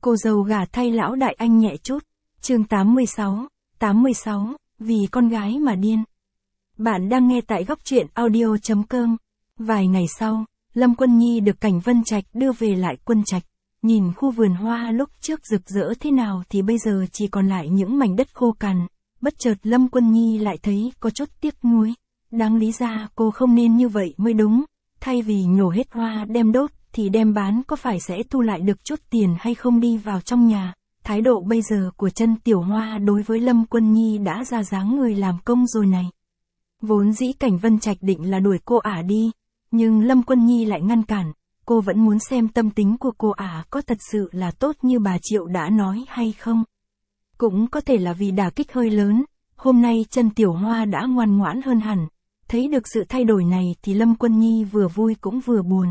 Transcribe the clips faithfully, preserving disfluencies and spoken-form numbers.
Cô dâu gả thay lão đại anh nhẹ chút. Chương tám mươi sáu, tám mươi sáu, vì con gái mà điên. Bạn đang nghe tại góc truyện audio chấm com. Vài ngày sau, Lâm Quân Nhi được Cảnh Vân Trạch đưa về lại Quân Trạch. Nhìn khu vườn hoa lúc trước rực rỡ thế nào thì bây giờ chỉ còn lại những mảnh đất khô cằn. Bất chợt Lâm Quân Nhi lại thấy có chút tiếc nuối. Đáng lý ra cô không nên như vậy mới đúng. Thay vì nhổ hết hoa đem đốt thì đem bán có phải sẽ thu lại được chút tiền hay không đi vào trong nhà. Thái độ bây giờ của Chân Tiểu Hoa đối với Lâm Quân Nhi đã ra dáng người làm công rồi này. Vốn dĩ Cảnh Vân Trạch định là đuổi cô ả đi, nhưng Lâm Quân Nhi lại ngăn cản. Cô vẫn muốn xem tâm tính của cô ả có thật sự là tốt như bà Triệu đã nói hay không. Cũng có thể là vì đả kích hơi lớn, hôm nay Chân Tiểu Hoa đã ngoan ngoãn hơn hẳn. Thấy được sự thay đổi này thì Lâm Quân Nhi vừa vui cũng vừa buồn.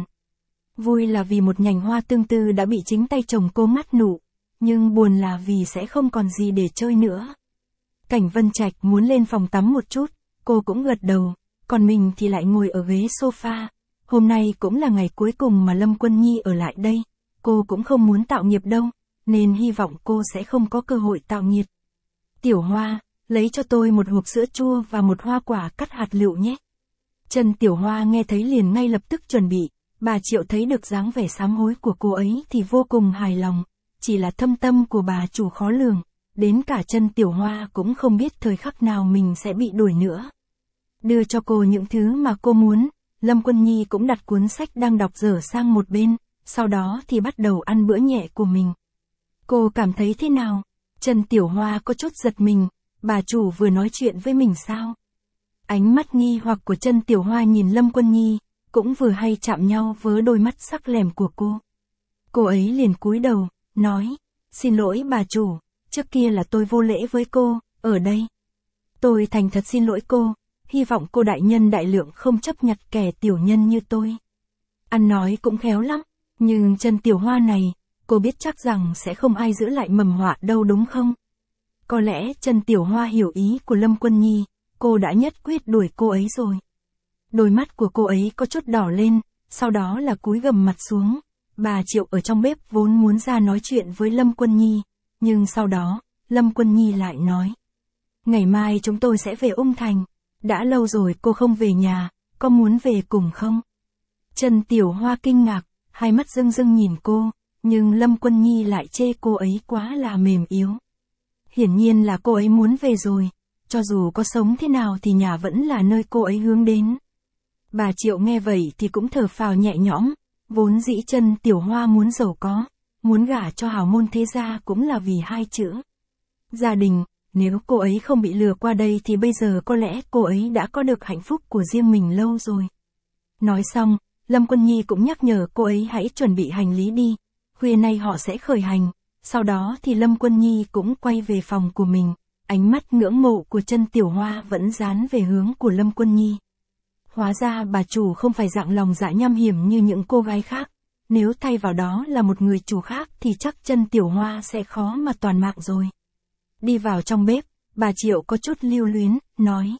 Vui là vì một nhành hoa tương tư đã bị chính tay chồng cô ngắt nụ, nhưng buồn là vì sẽ không còn gì để chơi nữa. Cảnh Vân Trạch muốn lên phòng tắm một chút, cô cũng gật đầu, còn mình thì lại ngồi ở ghế sofa. Hôm nay cũng là ngày cuối cùng mà Lâm Quân Nhi ở lại đây, cô cũng không muốn tạo nghiệp đâu, nên hy vọng cô sẽ không có cơ hội tạo nghiệp. Tiểu Hoa, lấy cho tôi một hộp sữa chua và một hoa quả cắt hạt lựu nhé. Chân Tiểu Hoa nghe thấy liền ngay lập tức chuẩn bị. Bà Triệu thấy được dáng vẻ sám hối của cô ấy thì vô cùng hài lòng. Chỉ là thâm tâm của bà chủ khó lường. Đến cả Chân Tiểu Hoa cũng không biết thời khắc nào mình sẽ bị đuổi nữa. Đưa cho cô những thứ mà cô muốn, Lâm Quân Nhi cũng đặt cuốn sách đang đọc dở sang một bên. Sau đó thì bắt đầu ăn bữa nhẹ của mình. Cô cảm thấy thế nào? Chân Tiểu Hoa có chút giật mình. Bà chủ vừa nói chuyện với mình sao? Ánh mắt nghi hoặc của Chân Tiểu Hoa nhìn Lâm Quân Nhi, cũng vừa hay chạm nhau với đôi mắt sắc lẻm của cô. Cô ấy liền cúi đầu, nói, xin lỗi bà chủ, trước kia là tôi vô lễ với cô, ở đây. Tôi thành thật xin lỗi cô, hy vọng cô đại nhân đại lượng không chấp nhặt kẻ tiểu nhân như tôi. Ăn nói cũng khéo lắm, nhưng Chân Tiểu Hoa này, cô biết chắc rằng sẽ không ai giữ lại mầm họa đâu đúng không? Có lẽ Chân Tiểu Hoa hiểu ý của Lâm Quân Nhi, cô đã nhất quyết đuổi cô ấy rồi. Đôi mắt của cô ấy có chút đỏ lên, sau đó là cúi gằm mặt xuống. Bà Triệu ở trong bếp vốn muốn ra nói chuyện với Lâm Quân Nhi, nhưng sau đó, Lâm Quân Nhi lại nói. Ngày mai chúng tôi sẽ về Ung Thành, đã lâu rồi cô không về nhà, có muốn về cùng không? Chân Tiểu Hoa kinh ngạc, hai mắt rưng rưng nhìn cô, nhưng Lâm Quân Nhi lại chê cô ấy quá là mềm yếu. Hiển nhiên là cô ấy muốn về rồi, cho dù có sống thế nào thì nhà vẫn là nơi cô ấy hướng đến. Bà Triệu nghe vậy thì cũng thở phào nhẹ nhõm, vốn dĩ Chân Tiểu Hoa muốn giàu có, muốn gả cho hào môn thế gia cũng là vì hai chữ. Gia đình, nếu cô ấy không bị lừa qua đây thì bây giờ có lẽ cô ấy đã có được hạnh phúc của riêng mình lâu rồi. Nói xong, Lâm Quân Nhi cũng nhắc nhở cô ấy hãy chuẩn bị hành lý đi, khuya nay họ sẽ khởi hành, sau đó thì Lâm Quân Nhi cũng quay về phòng của mình, ánh mắt ngưỡng mộ của Chân Tiểu Hoa vẫn dán về hướng của Lâm Quân Nhi. Hóa ra bà chủ không phải dạng lòng dạ nham hiểm như những cô gái khác, nếu thay vào đó là một người chủ khác thì chắc Chân Tiểu Hoa sẽ khó mà toàn mạng rồi. Đi vào trong bếp, bà Triệu có chút lưu luyến, nói.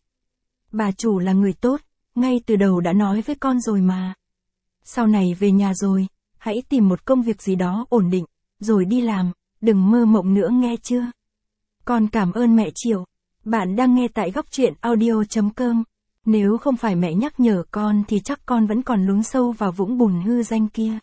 Bà chủ là người tốt, ngay từ đầu đã nói với con rồi mà. Sau này về nhà rồi, hãy tìm một công việc gì đó ổn định, rồi đi làm, đừng mơ mộng nữa nghe chưa? Con cảm ơn mẹ Triệu. Bạn đang nghe tại góc truyện audio chấm com. Nếu không phải mẹ nhắc nhở con thì chắc con vẫn còn lún sâu vào vũng bùn hư danh kia.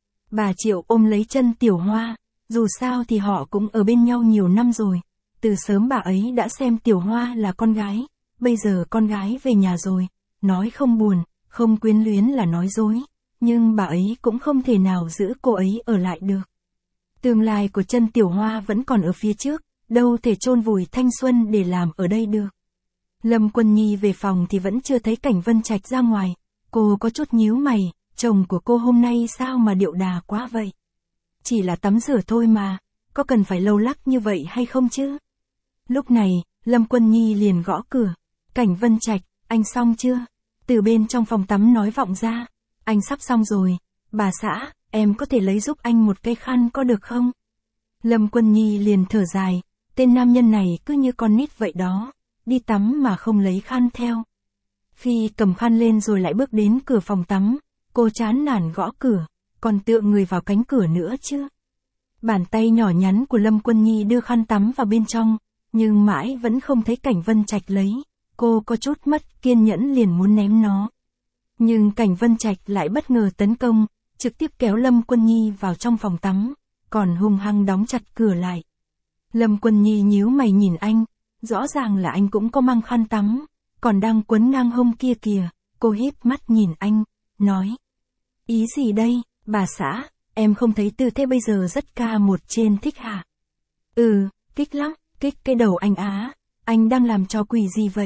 Bà Triệu ôm lấy Chân Tiểu Hoa, dù sao thì họ cũng ở bên nhau nhiều năm rồi. Từ sớm bà ấy đã xem Tiểu Hoa là con gái, bây giờ con gái về nhà rồi, nói không buồn, không quyến luyến là nói dối, nhưng bà ấy cũng không thể nào giữ cô ấy ở lại được. Tương lai của Chân Tiểu Hoa vẫn còn ở phía trước, đâu thể chôn vùi thanh xuân để làm ở đây được. Lâm Quân Nhi về phòng thì vẫn chưa thấy Cảnh Vân Trạch ra ngoài, cô có chút nhíu mày, chồng của cô hôm nay sao mà điệu đà quá vậy? Chỉ là tắm rửa thôi mà, có cần phải lâu lắc như vậy hay không chứ? Lúc này, Lâm Quân Nhi liền gõ cửa, Cảnh Vân Trạch, anh xong chưa? Từ bên trong phòng tắm nói vọng ra, anh sắp xong rồi, bà xã, em có thể lấy giúp anh một cây khăn có được không? Lâm Quân Nhi liền thở dài, tên nam nhân này cứ như con nít vậy đó. Đi tắm mà không lấy khăn theo. Khi cầm khăn lên rồi lại bước đến cửa phòng tắm, cô chán nản gõ cửa, còn tựa người vào cánh cửa nữa chứ. Bàn tay nhỏ nhắn của Lâm Quân Nhi đưa khăn tắm vào bên trong, nhưng mãi vẫn không thấy Cảnh Vân Trạch lấy. Cô có chút mất kiên nhẫn liền muốn ném nó. Nhưng Cảnh Vân Trạch lại bất ngờ tấn công, trực tiếp kéo Lâm Quân Nhi vào trong phòng tắm, còn hung hăng đóng chặt cửa lại. Lâm Quân Nhi nhíu mày nhìn anh, rõ ràng là anh cũng có mang khăn tắm, còn đang quấn ngang hông kia kìa. Cô híp mắt nhìn anh, nói. Ý gì đây, bà xã, em không thấy tư thế bây giờ rất ca một trên thích hả? Ừ, kích lắm, kích cái đầu anh á, anh đang làm trò quỷ gì vậy?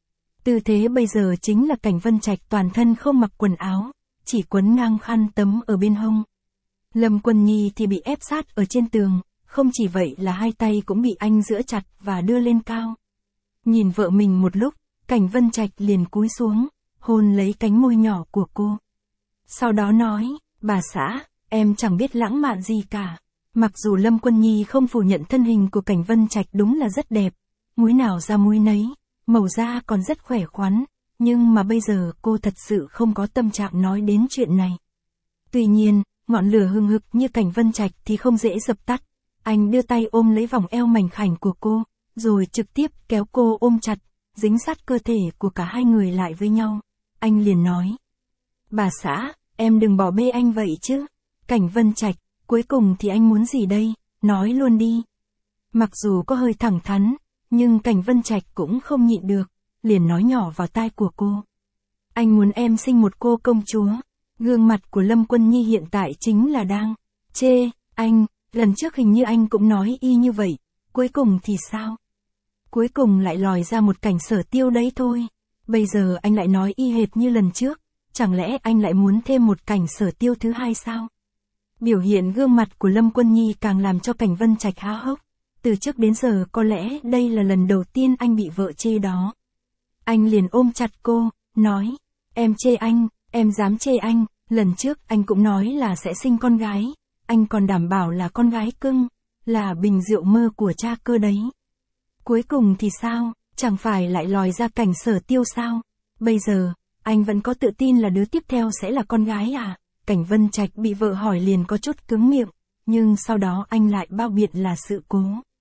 Tư thế bây giờ chính là Cảnh Vân Trạch toàn thân không mặc quần áo, chỉ quấn ngang khăn tấm ở bên hông. Lâm Quân Nhi thì bị ép sát ở trên tường, không chỉ vậy là hai tay cũng bị anh giữ chặt và đưa lên cao. Nhìn vợ mình một lúc, Cảnh Vân Trạch liền cúi xuống, hôn lấy cánh môi nhỏ của cô. Sau đó nói, bà xã, em chẳng biết lãng mạn gì cả. Mặc dù Lâm Quân Nhi không phủ nhận thân hình của Cảnh Vân Trạch đúng là rất đẹp, múi nào ra múi nấy, màu da còn rất khỏe khoắn, nhưng mà bây giờ cô thật sự không có tâm trạng nói đến chuyện này. Tuy nhiên, ngọn lửa hừng hực như Cảnh Vân Trạch thì không dễ dập tắt. Anh đưa tay ôm lấy vòng eo mảnh khảnh của cô, rồi trực tiếp kéo cô ôm chặt, dính sát cơ thể của cả hai người lại với nhau. Anh liền nói, bà xã, em đừng bỏ bê anh vậy chứ. Cảnh Vân Trạch, cuối cùng thì anh muốn gì đây, nói luôn đi. Mặc dù có hơi thẳng thắn, nhưng Cảnh Vân Trạch cũng không nhịn được, liền nói nhỏ vào tai của cô. Anh muốn em sinh một cô công chúa. Gương mặt của Lâm Quân Nhi hiện tại chính là đang chê anh, lần trước hình như anh cũng nói y như vậy, cuối cùng thì sao? Cuối cùng lại lòi ra một cảnh Sở Tiêu đấy thôi. Bây giờ anh lại nói y hệt như lần trước, chẳng lẽ anh lại muốn thêm một cảnh Sở Tiêu thứ hai sao? Biểu hiện gương mặt của Lâm Quân Nhi càng làm cho Cảnh Vân Trạch há hốc. Từ trước đến giờ có lẽ đây là lần đầu tiên anh bị vợ chê đó. Anh liền ôm chặt cô, nói, em chê anh, em dám chê anh, lần trước anh cũng nói là sẽ sinh con gái, anh còn đảm bảo là con gái cưng, là bình rượu mơ của cha cơ đấy. Cuối cùng thì sao, chẳng phải lại lòi ra cảnh Sở Tiêu sao? Bây giờ, anh vẫn có tự tin là đứa tiếp theo sẽ là con gái à? Cảnh Vân Trạch bị vợ hỏi liền có chút cứng miệng, nhưng sau đó anh lại bao biện là sự cố.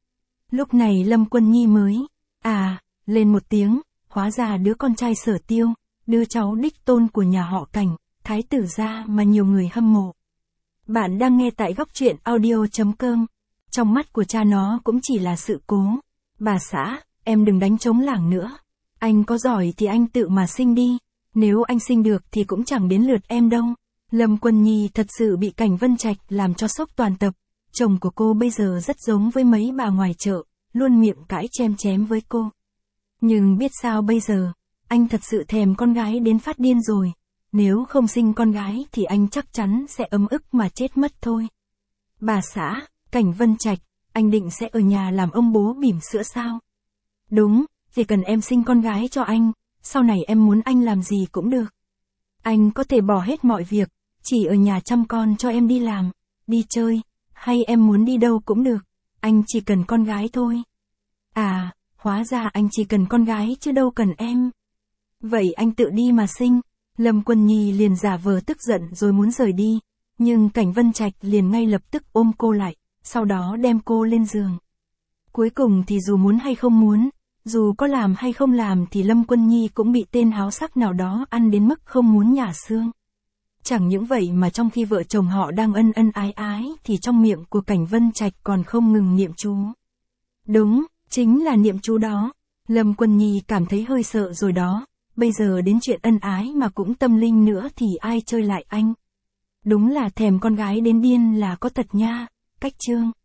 Lúc này Lâm Quân Nhi mới, à, lên một tiếng, hóa ra đứa con trai Sở Tiêu, đứa cháu đích tôn của nhà họ Cảnh, thái tử gia mà nhiều người hâm mộ. Bạn đang nghe tại góc truyện audio chấm com. Trong mắt của cha nó cũng chỉ là sự cố. Bà xã, em đừng đánh trống lảng nữa. Anh có giỏi thì anh tự mà sinh đi. Nếu anh sinh được thì cũng chẳng đến lượt em đâu. Lâm Quân Nhi thật sự bị Cảnh Vân Trạch làm cho sốc toàn tập. Chồng của cô bây giờ rất giống với mấy bà ngoài chợ, luôn miệng cãi chém chém với cô. Nhưng biết sao bây giờ, anh thật sự thèm con gái đến phát điên rồi. Nếu không sinh con gái thì anh chắc chắn sẽ ấm ức mà chết mất thôi. Bà xã, Cảnh Vân Trạch, anh định sẽ ở nhà làm ông bố bỉm sữa sao? Đúng, chỉ cần em sinh con gái cho anh, sau này em muốn anh làm gì cũng được. Anh có thể bỏ hết mọi việc, chỉ ở nhà chăm con cho em đi làm, đi chơi, hay em muốn đi đâu cũng được, anh chỉ cần con gái thôi. À, hóa ra anh chỉ cần con gái chứ đâu cần em. Vậy anh tự đi mà sinh. Lâm Quân Nhi liền giả vờ tức giận rồi muốn rời đi, nhưng Cảnh Vân Trạch liền ngay lập tức ôm cô lại, sau đó đem cô lên giường. Cuối cùng thì dù muốn hay không muốn, dù có làm hay không làm thì Lâm Quân Nhi cũng bị tên háo sắc nào đó ăn đến mức không muốn nhả xương. Chẳng những vậy mà trong khi vợ chồng họ đang ân ân ái ái thì trong miệng của Cảnh Vân Trạch còn không ngừng niệm chú. Đúng, chính là niệm chú đó. Lâm Quân Nhi cảm thấy hơi sợ rồi đó. Bây giờ đến chuyện ân ái mà cũng tâm linh nữa thì ai chơi lại anh. Đúng là thèm con gái đến điên là có thật nha. Cách chương